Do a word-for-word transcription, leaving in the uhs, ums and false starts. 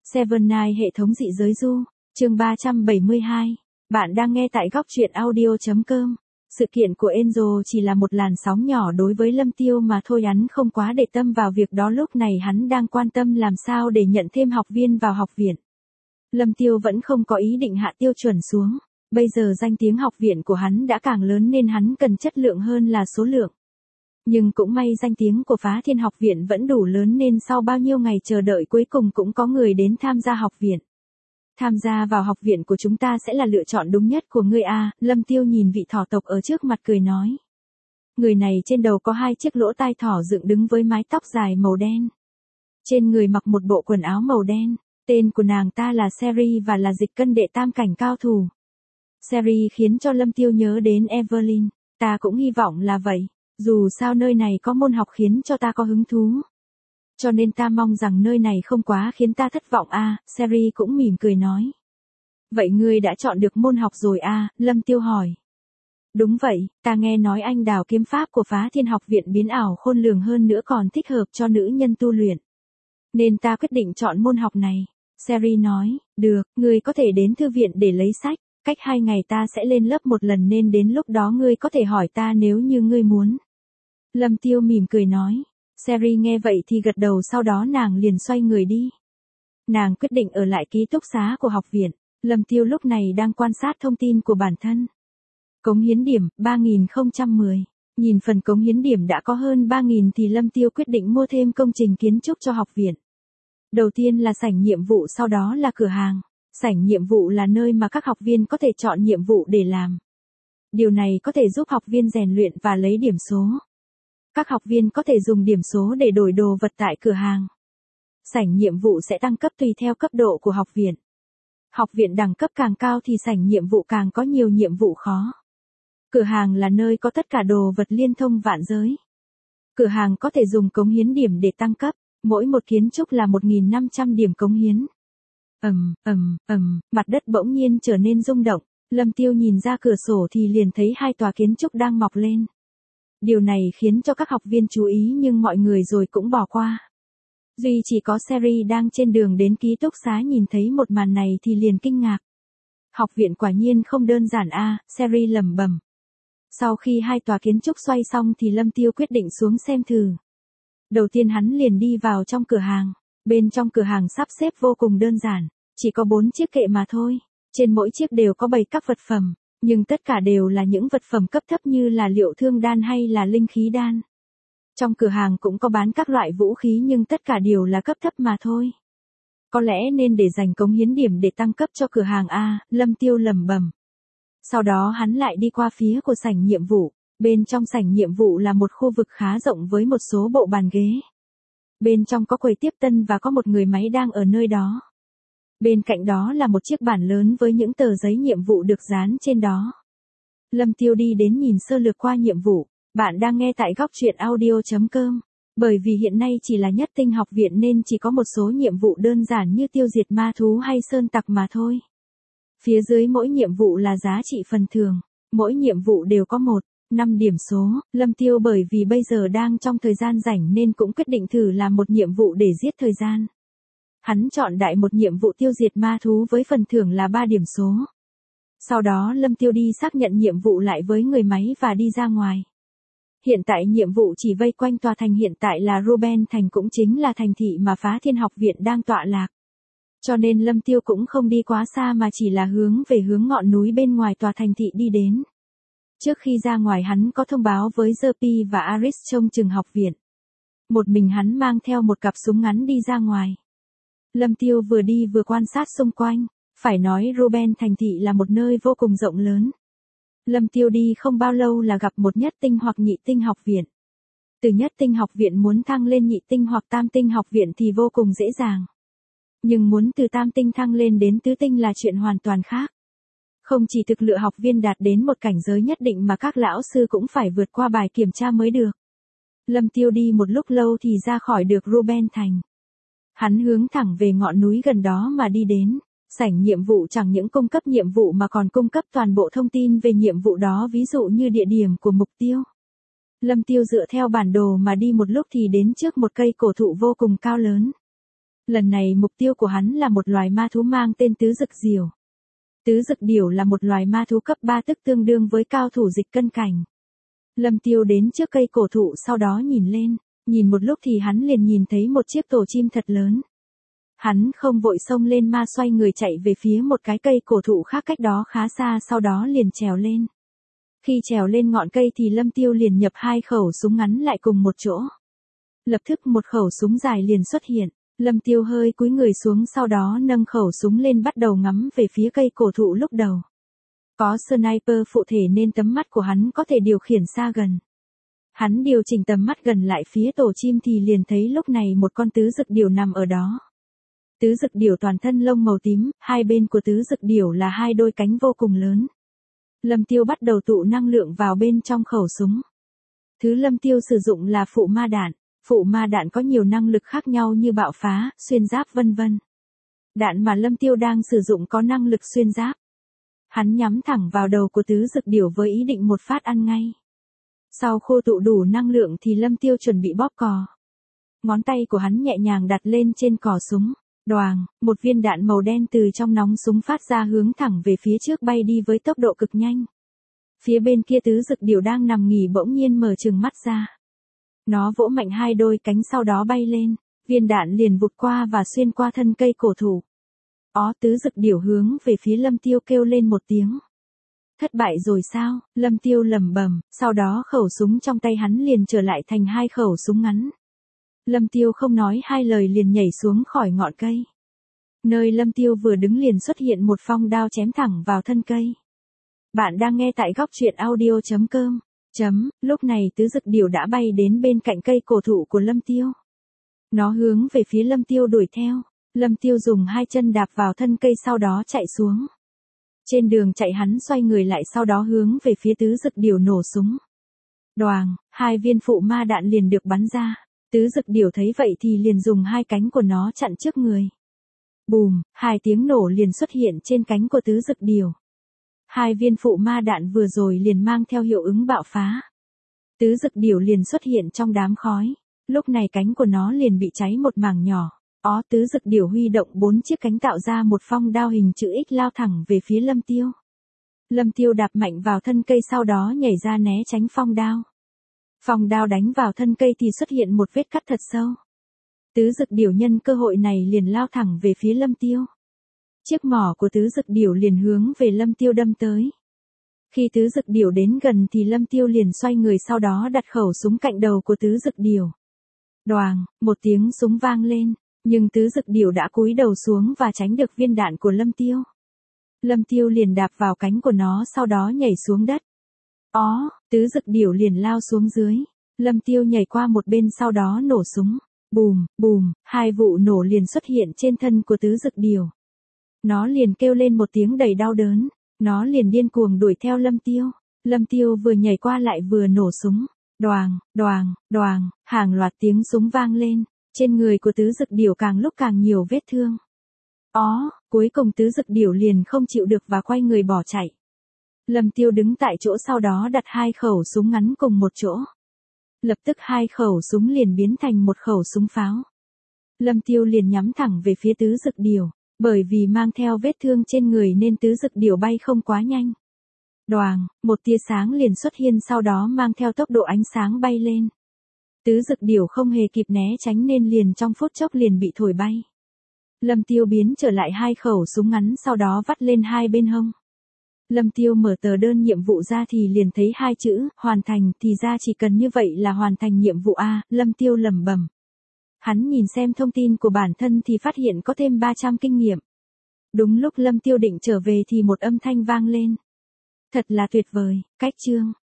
Seven Night hệ thống dị giới du, chương ba trăm bảy mươi hai. Bạn đang nghe tại góc truyện audio chấm com. Sự kiện của Angel chỉ là một làn sóng nhỏ đối với Lâm Tiêu mà thôi, hắn không quá để tâm vào việc đó, lúc này hắn đang quan tâm làm sao để nhận thêm học viên vào học viện. Lâm Tiêu vẫn không có ý định hạ tiêu chuẩn xuống, bây giờ danh tiếng học viện của hắn đã càng lớn nên hắn cần chất lượng hơn là số lượng. Nhưng cũng may danh tiếng của Phá Thiên học viện vẫn đủ lớn nên sau bao nhiêu ngày chờ đợi cuối cùng cũng có người đến tham gia học viện. Tham gia vào học viện của chúng ta sẽ là lựa chọn đúng nhất của ngươi a. Lâm Tiêu nhìn vị thỏ tộc ở trước mặt cười nói. Người này trên đầu có hai chiếc lỗ tai thỏ dựng đứng với mái tóc dài màu đen. Trên người mặc một bộ quần áo màu đen, tên của nàng ta là Seri và là dịch cân đệ tam cảnh cao thủ. Seri khiến cho Lâm Tiêu nhớ đến Evelyn, ta cũng hy vọng là vậy. Dù sao nơi này có môn học khiến cho ta có hứng thú. Cho nên ta mong rằng nơi này không quá khiến ta thất vọng a. À, Seri cũng mỉm cười nói. Vậy ngươi đã chọn được môn học rồi a? À, Lâm Tiêu hỏi. Đúng vậy, ta nghe nói anh đào kiếm pháp của Phá Thiên học viện biến ảo khôn lường hơn nữa còn thích hợp cho nữ nhân tu luyện. Nên ta quyết định chọn môn học này. Seri nói, được, ngươi có thể đến thư viện để lấy sách. Cách hai ngày ta sẽ lên lớp một lần nên đến lúc đó ngươi có thể hỏi ta nếu như ngươi muốn. Lâm Tiêu mỉm cười nói. Seri nghe vậy thì gật đầu, sau đó nàng liền xoay người đi. Nàng quyết định ở lại ký túc xá của học viện. Lâm Tiêu lúc này đang quan sát thông tin của bản thân. Cống hiến điểm, ba nghìn không trăm mười. Nhìn phần cống hiến điểm đã có hơn ba nghìn thì Lâm Tiêu quyết định mua thêm công trình kiến trúc cho học viện. Đầu tiên là sảnh nhiệm vụ, sau đó là cửa hàng. Sảnh nhiệm vụ là nơi mà các học viên có thể chọn nhiệm vụ để làm. Điều này có thể giúp học viên rèn luyện và lấy điểm số. Các học viên có thể dùng điểm số để đổi đồ vật tại cửa hàng. Sảnh nhiệm vụ sẽ tăng cấp tùy theo cấp độ của học viện. Học viện đẳng cấp càng cao thì sảnh nhiệm vụ càng có nhiều nhiệm vụ khó. Cửa hàng là nơi có tất cả đồ vật liên thông vạn giới. Cửa hàng có thể dùng cống hiến điểm để tăng cấp, mỗi một kiến trúc là một nghìn năm trăm điểm cống hiến. Ầm, ầm, ầm, mặt đất bỗng nhiên trở nên rung động, Lâm Tiêu nhìn ra cửa sổ thì liền thấy hai tòa kiến trúc đang mọc lên. Điều này khiến cho các học viên chú ý nhưng mọi người rồi cũng bỏ qua. Duy chỉ có Seri đang trên đường đến ký túc xá nhìn thấy một màn này thì liền kinh ngạc. Học viện quả nhiên không đơn giản a, à, Seri lẩm bẩm. Sau khi hai tòa kiến trúc xoay xong thì Lâm Tiêu quyết định xuống xem thử. Đầu tiên hắn liền đi vào trong cửa hàng. Bên trong cửa hàng sắp xếp vô cùng đơn giản, chỉ có bốn chiếc kệ mà thôi. Trên mỗi chiếc đều có bày các vật phẩm, nhưng tất cả đều là những vật phẩm cấp thấp như là liệu thương đan hay là linh khí đan. Trong cửa hàng cũng có bán các loại vũ khí nhưng tất cả đều là cấp thấp mà thôi. Có lẽ nên để dành cống hiến điểm để tăng cấp cho cửa hàng a, Lâm Tiêu lẩm bẩm. Sau đó hắn lại đi qua phía của sảnh nhiệm vụ. Bên trong sảnh nhiệm vụ là một khu vực khá rộng với một số bộ bàn ghế. Bên trong có quầy tiếp tân và có một người máy đang ở nơi đó. Bên cạnh đó là một chiếc bản lớn với những tờ giấy nhiệm vụ được dán trên đó. Lâm Tiêu đi đến nhìn sơ lược qua nhiệm vụ. Bạn đang nghe tại góc truyện audio chấm com. Bởi vì hiện nay chỉ là nhất tinh học viện nên chỉ có một số nhiệm vụ đơn giản như tiêu diệt ma thú hay sơn tặc mà thôi. Phía dưới mỗi nhiệm vụ là giá trị phần thưởng. Mỗi nhiệm vụ đều có một, năm điểm số. Lâm Tiêu bởi vì bây giờ đang trong thời gian rảnh nên cũng quyết định thử làm một nhiệm vụ để giết thời gian. Hắn chọn đại một nhiệm vụ tiêu diệt ma thú với phần thưởng là ba điểm số. Sau đó Lâm Tiêu đi xác nhận nhiệm vụ lại với người máy và đi ra ngoài. Hiện tại nhiệm vụ chỉ vây quanh tòa thành hiện tại là Ruben thành, cũng chính là thành thị mà Phá Thiên học viện đang tọa lạc. Cho nên Lâm Tiêu cũng không đi quá xa mà chỉ là hướng về hướng ngọn núi bên ngoài tòa thành thị đi đến. Trước khi ra ngoài hắn có thông báo với Jerpy và Aris trông chừng học viện. Một mình hắn mang theo một cặp súng ngắn đi ra ngoài. Lâm Tiêu vừa đi vừa quan sát xung quanh. Phải nói Ruben thành thị là một nơi vô cùng rộng lớn. Lâm Tiêu đi không bao lâu là gặp một nhất tinh hoặc nhị tinh học viện. Từ nhất tinh học viện muốn thăng lên nhị tinh hoặc tam tinh học viện thì vô cùng dễ dàng. Nhưng muốn từ tam tinh thăng lên đến tứ tinh là chuyện hoàn toàn khác. Không chỉ thực lựa học viên đạt đến một cảnh giới nhất định mà các lão sư cũng phải vượt qua bài kiểm tra mới được. Lâm Tiêu đi một lúc lâu thì ra khỏi được Ruben thành. Hắn hướng thẳng về ngọn núi gần đó mà đi đến. Sảnh nhiệm vụ chẳng những cung cấp nhiệm vụ mà còn cung cấp toàn bộ thông tin về nhiệm vụ đó, ví dụ như địa điểm của mục tiêu. Lâm Tiêu dựa theo bản đồ mà đi một lúc thì đến trước một cây cổ thụ vô cùng cao lớn. Lần này mục tiêu của hắn là một loài ma thú mang tên tứ dực diều. Tứ dực điểu là một loài ma thú cấp ba tức tương đương với cao thủ dịch cân cảnh. Lâm Tiêu đến trước cây cổ thụ sau đó nhìn lên, nhìn một lúc thì hắn liền nhìn thấy một chiếc tổ chim thật lớn. Hắn không vội xông lên mà xoay người chạy về phía một cái cây cổ thụ khác cách đó khá xa, sau đó liền trèo lên. Khi trèo lên ngọn cây thì Lâm Tiêu liền nhập hai khẩu súng ngắn lại cùng một chỗ. Lập tức một khẩu súng dài liền xuất hiện, Lâm Tiêu hơi cúi người xuống sau đó nâng khẩu súng lên bắt đầu ngắm về phía cây cổ thụ lúc đầu. Có sniper phụ thể nên tầm mắt của hắn có thể điều khiển xa gần. Hắn điều chỉnh tầm mắt gần lại phía tổ chim thì liền thấy lúc này một con tứ dực điểu nằm ở đó. Tứ dực điểu toàn thân lông màu tím, hai bên của tứ dực điểu là hai đôi cánh vô cùng lớn. Lâm Tiêu bắt đầu tụ năng lượng vào bên trong khẩu súng. Thứ Lâm Tiêu sử dụng là phụ ma đạn. Phụ ma đạn có nhiều năng lực khác nhau như bạo phá, xuyên giáp vân vân. Đạn mà Lâm Tiêu đang sử dụng có năng lực xuyên giáp. Hắn nhắm thẳng vào đầu của tứ dực điểu với ý định một phát ăn ngay. Sau khô tụ đủ năng lượng thì Lâm Tiêu chuẩn bị bóp cò. Ngón tay của hắn nhẹ nhàng đặt lên trên cò súng. Đoàng, một viên đạn màu đen từ trong nòng súng phát ra hướng thẳng về phía trước bay đi với tốc độ cực nhanh. Phía bên kia tứ dực điểu đang nằm nghỉ bỗng nhiên mở trừng mắt ra. Nó vỗ mạnh hai đôi cánh sau đó bay lên, viên đạn liền vụt qua và xuyên qua thân cây cổ thụ. Ó, tứ dực điểu hướng về phía Lâm Tiêu kêu lên một tiếng. Thất bại rồi sao? Lâm Tiêu lẩm bẩm, sau đó khẩu súng trong tay hắn liền trở lại thành hai khẩu súng ngắn. Lâm Tiêu không nói hai lời liền nhảy xuống khỏi ngọn cây. Nơi Lâm Tiêu vừa đứng liền xuất hiện một phong đao chém thẳng vào thân cây. Bạn đang nghe tại góc truyện audio chấm com. Chấm, lúc này tứ dực điểu đã bay đến bên cạnh cây cổ thụ của Lâm Tiêu. Nó hướng về phía Lâm Tiêu đuổi theo. Lâm Tiêu dùng hai chân đạp vào thân cây sau đó chạy xuống. Trên đường chạy hắn xoay người lại sau đó hướng về phía tứ dực điểu nổ súng. Đoàng, hai viên phụ ma đạn liền được bắn ra. Tứ dực điểu thấy vậy thì liền dùng hai cánh của nó chặn trước người. Bùm, hai tiếng nổ liền xuất hiện trên cánh của tứ dực điểu. Hai viên phụ ma đạn vừa rồi liền mang theo hiệu ứng bạo phá. Tứ dực điểu liền xuất hiện trong đám khói. Lúc này cánh của nó liền bị cháy một mảng nhỏ. Ó, tứ dực điểu huy động bốn chiếc cánh tạo ra một phong đao hình chữ X lao thẳng về phía Lâm Tiêu. Lâm Tiêu đạp mạnh vào thân cây sau đó nhảy ra né tránh phong đao. Phong đao đánh vào thân cây thì xuất hiện một vết cắt thật sâu. Tứ dực điểu nhân cơ hội này liền lao thẳng về phía Lâm Tiêu. Chiếc mỏ của tứ dực điểu liền hướng về Lâm Tiêu đâm tới. Khi tứ dực điểu đến gần thì Lâm Tiêu liền xoay người sau đó đặt khẩu súng cạnh đầu của tứ dực điểu. Đoàng, một tiếng súng vang lên, nhưng tứ dực điểu đã cúi đầu xuống và tránh được viên đạn của Lâm Tiêu. Lâm Tiêu liền đạp vào cánh của nó sau đó nhảy xuống đất. Ó, tứ dực điểu liền lao xuống dưới. Lâm Tiêu nhảy qua một bên sau đó nổ súng. Bùm, bùm, hai vụ nổ liền xuất hiện trên thân của tứ dực điểu. Nó liền kêu lên một tiếng đầy đau đớn. Nó liền điên cuồng đuổi theo Lâm Tiêu. Lâm Tiêu vừa nhảy qua lại vừa nổ súng. Đoàng, đoàng, đoàng, hàng loạt tiếng súng vang lên. Trên người của tứ dực điểu càng lúc càng nhiều vết thương. Ó, cuối cùng tứ dực điểu liền không chịu được và quay người bỏ chạy. Lâm Tiêu đứng tại chỗ sau đó đặt hai khẩu súng ngắn cùng một chỗ. Lập tức hai khẩu súng liền biến thành một khẩu súng pháo. Lâm Tiêu liền nhắm thẳng về phía tứ dực điểu, bởi vì mang theo vết thương trên người nên tứ dực điểu bay không quá nhanh. Đoàng, một tia sáng liền xuất hiện sau đó mang theo tốc độ ánh sáng bay lên. Tứ dực điểu không hề kịp né tránh nên liền trong phút chốc liền bị thổi bay. Lâm Tiêu biến trở lại hai khẩu súng ngắn sau đó vắt lên hai bên hông. Lâm Tiêu mở tờ đơn nhiệm vụ ra thì liền thấy hai chữ, hoàn thành, thì ra chỉ cần như vậy là hoàn thành nhiệm vụ A, Lâm Tiêu lẩm bẩm. Hắn nhìn xem thông tin của bản thân thì phát hiện có thêm ba trăm kinh nghiệm. Đúng lúc Lâm Tiêu định trở về thì một âm thanh vang lên. Thật là tuyệt vời, cách chương.